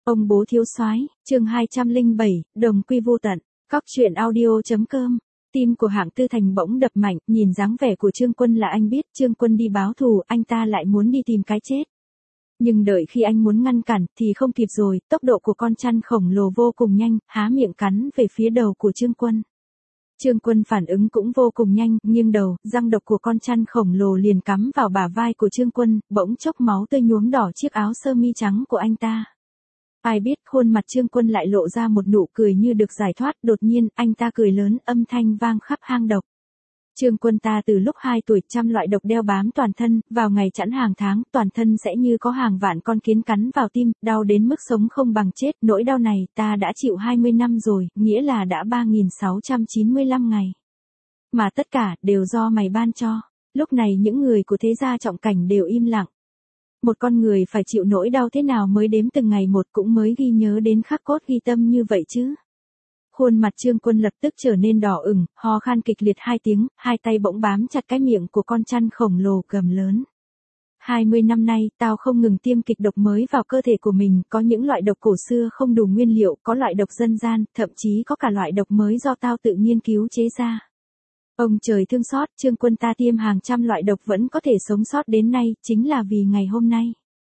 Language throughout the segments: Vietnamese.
Ông bố thiếu soái, chương 207, đồng quy vô tận. Cóc truyện audio.com. Tim của Hạng Tư Thành bỗng đập mạnh, nhìn dáng vẻ của Trương Quân là anh biết Trương Quân đi báo thù, anh ta lại muốn đi tìm cái chết. Nhưng đợi khi anh muốn ngăn cản thì không kịp rồi, tốc độ của con chăn khổng lồ vô cùng nhanh, há miệng cắn về phía đầu của Trương Quân. Trương Quân phản ứng cũng vô cùng nhanh, nghiêng đầu, răng độc của con chăn khổng lồ liền cắm vào bả vai của Trương Quân, bỗng chốc máu tươi nhuốm đỏ chiếc áo sơ mi trắng của anh ta. Ai biết khuôn mặt Trương Quân lại lộ ra một nụ cười như được giải thoát, đột nhiên anh ta cười lớn, âm thanh vang khắp hang độc. Trương Quân ta từ lúc 2 tuổi trăm loại độc đeo bám toàn thân, vào ngày chẵn hàng tháng, toàn thân sẽ như có hàng vạn con kiến cắn vào tim, đau đến mức sống không bằng chết, nỗi đau này ta đã chịu 20 năm rồi, nghĩa là đã 3695 ngày. Mà tất cả đều do mày ban cho. Lúc này những người của thế gia trọng cảnh đều im lặng. Một con người phải chịu nỗi đau thế nào mới đếm từng ngày một cũng mới ghi nhớ đến khắc cốt ghi tâm như vậy chứ. Khuôn mặt Trương Quân lập tức trở nên đỏ ửng, ho khan kịch liệt 2 tiếng, hai tay bỗng bám chặt cái miệng của con chăn khổng lồ gầm lớn. 20 năm nay, tao không ngừng tiêm kịch độc mới vào cơ thể của mình, có những loại độc cổ xưa không đủ nguyên liệu, có loại độc dân gian, thậm chí có cả loại độc mới do tao tự nghiên cứu chế ra. Ông trời thương xót, Trương Quân ta tiêm hàng trăm loại độc vẫn có thể sống sót đến nay, chính là vì ngày hôm nay.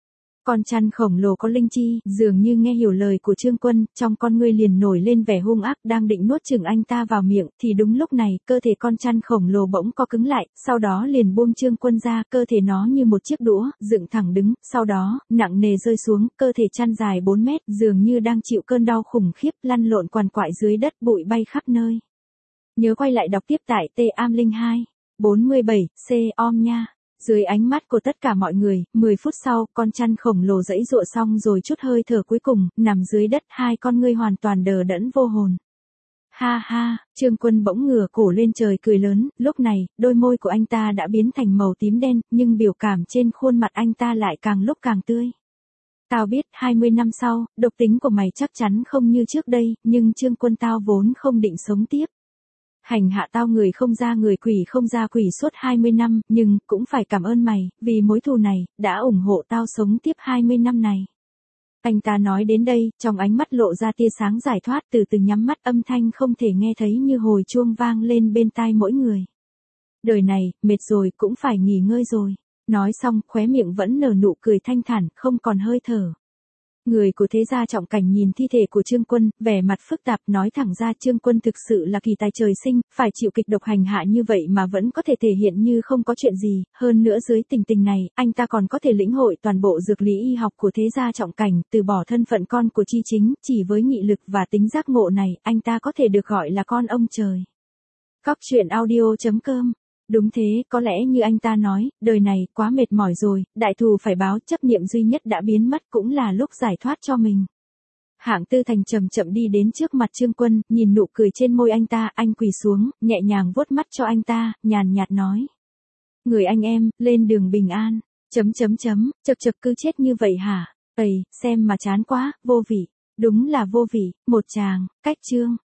Con chăn khổng lồ có linh chi, dường như nghe hiểu lời của Trương Quân, trong con ngươi liền nổi lên vẻ hung ác, đang định nuốt chửng anh ta vào miệng, thì đúng lúc này, cơ thể con chăn khổng lồ bỗng co cứng lại, sau đó liền buông Trương Quân ra, cơ thể nó như một chiếc đũa, dựng thẳng đứng, sau đó, nặng nề rơi xuống, cơ thể chăn dài 4 mét, dường như đang chịu cơn đau khủng khiếp, lăn lộn quằn quại dưới đất, bụi bay khắp nơi. Nhớ quay lại đọc tiếp tại T-am02, 47, C-om nha. Dưới ánh mắt của tất cả mọi người, 10 phút sau, con chăn khổng lồ giãy giụa xong rồi chút hơi thở cuối cùng, nằm dưới đất, hai con ngươi hoàn toàn đờ đẫn vô hồn. Ha ha, Trương Quân bỗng ngửa cổ lên trời cười lớn, lúc này, đôi môi của anh ta đã biến thành màu tím đen, nhưng biểu cảm trên khuôn mặt anh ta lại càng lúc càng tươi. Tao biết 20 năm sau, độc tính của mày chắc chắn không như trước đây, nhưng Trương Quân tao vốn không định sống tiếp. Hành hạ tao người không ra người quỷ không ra quỷ suốt 20 năm, nhưng cũng phải cảm ơn mày, vì mối thù này, đã ủng hộ tao sống tiếp 20 năm này. Anh ta nói đến đây, trong ánh mắt lộ ra tia sáng giải thoát, từ từ nhắm mắt, âm thanh không thể nghe thấy như hồi chuông vang lên bên tai mỗi người. Đời này, mệt rồi cũng phải nghỉ ngơi rồi. Nói xong, khóe miệng vẫn nở nụ cười thanh thản, không còn hơi thở. Người của thế gia trọng cảnh nhìn thi thể của Trương Quân, vẻ mặt phức tạp, nói thẳng ra Trương Quân thực sự là kỳ tài trời sinh, phải chịu kịch độc hành hạ như vậy mà vẫn có thể thể hiện như không có chuyện gì, hơn nữa dưới tình tình này, anh ta còn có thể lĩnh hội toàn bộ dược lý y học của thế gia trọng cảnh, từ bỏ thân phận con của Chi Chính, chỉ với nghị lực và tính giác ngộ này, anh ta có thể được gọi là con ông trời. Cóc truyện audio.com. Đúng thế, có lẽ như anh ta nói, đời này quá mệt mỏi rồi, đại thù phải báo, chấp niệm duy nhất đã biến mất cũng là lúc giải thoát cho mình. Hạng Tư Thành chậm chậm đi đến trước mặt Trương Quân, nhìn nụ cười trên môi anh ta, anh quỳ xuống, nhẹ nhàng vuốt mắt cho anh ta, nhàn nhạt nói. Người anh em, lên đường bình an, chật chật cứ chết như vậy hả, xem mà chán quá, vô vị, đúng là vô vị, một tràng, cách chương.